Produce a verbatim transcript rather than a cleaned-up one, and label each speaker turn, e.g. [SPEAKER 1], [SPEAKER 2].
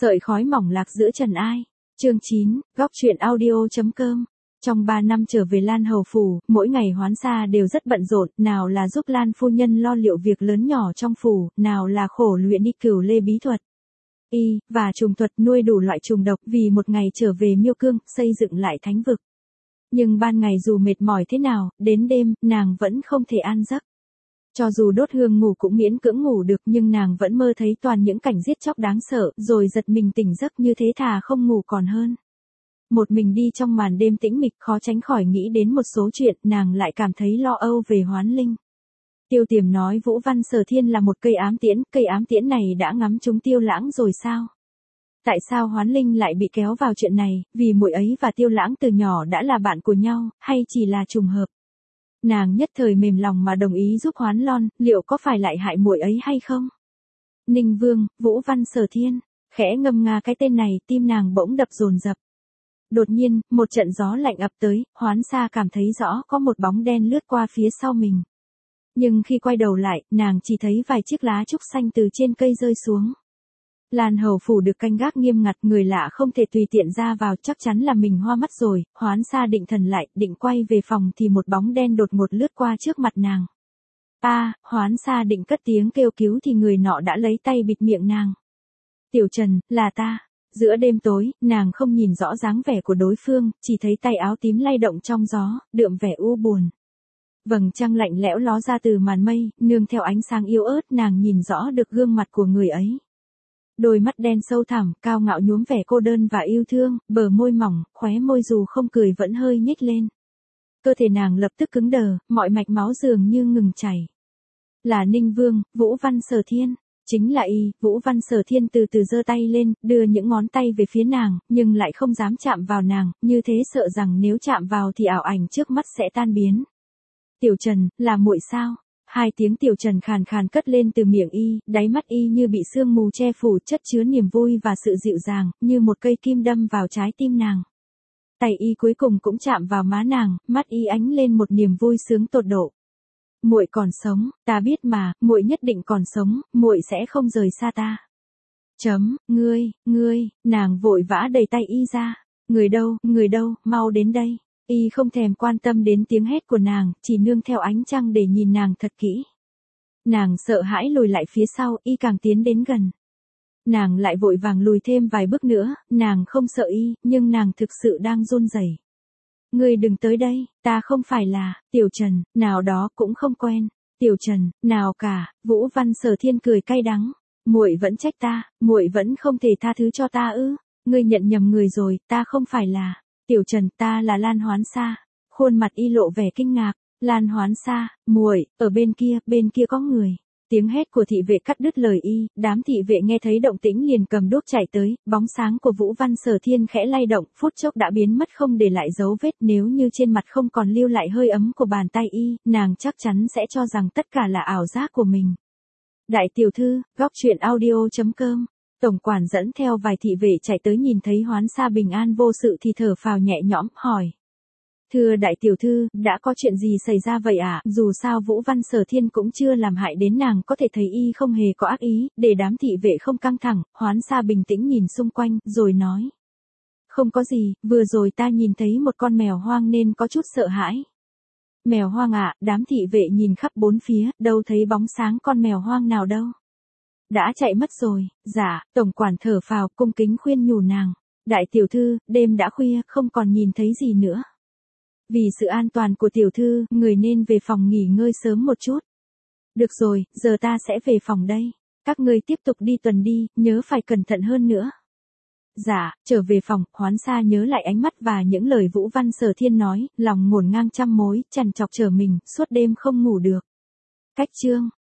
[SPEAKER 1] Sợi khói mỏng lạc giữa trần ai. Chương chín, góc truyện audio chấm com. Trong ba năm trở về Lan Hầu phủ, mỗi ngày Hoán Sa đều rất bận rộn, nào là giúp Lan phu nhân lo liệu việc lớn nhỏ trong phủ, nào là khổ luyện đi cửu lê bí thuật, y và trùng thuật, nuôi đủ loại trùng độc, vì một ngày trở về Miêu Cương, xây dựng lại thánh vực. Nhưng ban ngày dù mệt mỏi thế nào, đến đêm, nàng vẫn không thể an giấc. Cho dù đốt hương ngủ cũng miễn cưỡng ngủ được, nhưng nàng vẫn mơ thấy toàn những cảnh giết chóc đáng sợ, rồi giật mình tỉnh giấc, như thế thà không ngủ còn hơn. Một mình đi trong màn đêm tĩnh mịch, khó tránh khỏi nghĩ đến một số chuyện, nàng lại cảm thấy lo âu về Hoán Linh. Tiêu Tiềm nói Vũ Văn Sở Thiên là một cây ám tiễn, cây ám tiễn này đã ngắm trúng Tiêu Lãng rồi sao? Tại sao Hoán Linh lại bị kéo vào chuyện này, vì muội ấy và Tiêu Lãng từ nhỏ đã là bạn của nhau, hay chỉ là trùng hợp? Nàng nhất thời mềm lòng mà đồng ý giúp Hoán Lon, liệu có phải lại hại muội ấy hay không? Ninh Vương, Vũ Văn Sở Thiên, khẽ ngâm nga cái tên này, tim nàng bỗng đập dồn dập. Đột nhiên, một trận gió lạnh ập tới, Hoán Sa cảm thấy rõ có một bóng đen lướt qua phía sau mình. Nhưng khi quay đầu lại, nàng chỉ thấy vài chiếc lá trúc xanh từ trên cây rơi xuống. Lan Hầu phủ được canh gác nghiêm ngặt, người lạ không thể tùy tiện ra vào, chắc chắn là mình hoa mắt rồi. Hoán Sa định thần lại, định quay về phòng thì một bóng đen đột ngột lướt qua trước mặt nàng. A, à, Hoán Sa định cất tiếng kêu cứu thì người nọ đã lấy tay bịt miệng nàng. Tiểu Trần, là ta. Giữa đêm tối, nàng không nhìn rõ dáng vẻ của đối phương, chỉ thấy tay áo tím lay động trong gió, đượm vẻ u buồn. Vầng trăng lạnh lẽo ló ra từ màn mây, nương theo ánh sáng yếu ớt, nàng nhìn rõ được gương mặt của người ấy. Đôi mắt đen sâu thẳm, cao ngạo nhuốm vẻ cô đơn và yêu thương, bờ môi mỏng, khóe môi dù không cười vẫn hơi nhếch lên. Cơ thể nàng lập tức cứng đờ, mọi mạch máu dường như ngừng chảy. Là Ninh Vương, Vũ Văn Sở Thiên. Chính là y. Vũ Văn Sở Thiên từ từ giơ tay lên, đưa những ngón tay về phía nàng, nhưng lại không dám chạm vào nàng, như thế sợ rằng nếu chạm vào thì ảo ảnh trước mắt sẽ tan biến. Tiểu Trần, là muội sao? Hai tiếng Tiểu Trần khàn khàn cất lên từ miệng y, đáy mắt y như bị sương mù che phủ, chất chứa niềm vui và sự dịu dàng, như một cây kim đâm vào trái tim nàng. Tay y cuối cùng cũng chạm vào má nàng, mắt y ánh lên một niềm vui sướng tột độ. Muội còn sống, ta biết mà, muội nhất định còn sống, muội sẽ không rời xa ta. Chấm, ngươi, ngươi, nàng vội vã đẩy tay y ra. Người đâu, người đâu, mau đến đây. Y không thèm quan tâm đến tiếng hét của nàng, chỉ nương theo ánh trăng để nhìn nàng thật kỹ. Nàng sợ hãi lùi lại phía sau, y càng tiến đến gần. Nàng lại vội vàng lùi thêm vài bước nữa, nàng không sợ y, nhưng nàng thực sự đang run rẩy. Ngươi đừng tới đây, ta không phải là, Tiểu Trần, nào đó cũng không quen. Tiểu Trần, nào cả, Vũ Văn Sở Thiên cười cay đắng. Muội vẫn trách ta, muội vẫn không thể tha thứ cho ta ư? Ngươi nhận nhầm người rồi, ta không phải là. Tiểu Trần, ta là Lan Hoán Sa. Khuôn mặt y lộ vẻ kinh ngạc. Lan Hoán Sa, muội, ở bên kia, bên kia có người. Tiếng hét của thị vệ cắt đứt lời y, đám thị vệ nghe thấy động tĩnh liền cầm đuốc chạy tới, bóng sáng của Vũ Văn Sở Thiên khẽ lay động, phút chốc đã biến mất không để lại dấu vết, nếu như trên mặt không còn lưu lại hơi ấm của bàn tay y, nàng chắc chắn sẽ cho rằng tất cả là ảo giác của mình. Đại tiểu thư, góc truyện audio chấm com. Tổng quản dẫn theo vài thị vệ chạy tới nhìn thấy Hoán Sa bình an vô sự thì thở phào nhẹ nhõm, hỏi. Thưa đại tiểu thư, đã có chuyện gì xảy ra vậy ạ? À? Dù sao Vũ Văn Sở Thiên cũng chưa làm hại đến nàng, có thể thấy y không hề có ác ý, để đám thị vệ không căng thẳng, Hoán Sa bình tĩnh nhìn xung quanh, rồi nói. Không có gì, vừa rồi ta nhìn thấy một con mèo hoang nên có chút sợ hãi. Mèo hoang ạ, à, đám thị vệ nhìn khắp bốn phía, đâu thấy bóng sáng con mèo hoang nào đâu. Đã chạy mất rồi, dạ, tổng quản thở phào, cung kính khuyên nhủ nàng. Đại tiểu thư, đêm đã khuya, không còn nhìn thấy gì nữa. Vì sự an toàn của tiểu thư, người nên về phòng nghỉ ngơi sớm một chút. Được rồi, giờ ta sẽ về phòng đây. Các ngươi tiếp tục đi tuần đi, nhớ phải cẩn thận hơn nữa. Dạ, trở về phòng, Hoán Sa nhớ lại ánh mắt và những lời Vũ Văn Sở Thiên nói, lòng ngổn ngang trăm mối, trằn trọc trở mình, suốt đêm không ngủ được. Cách chương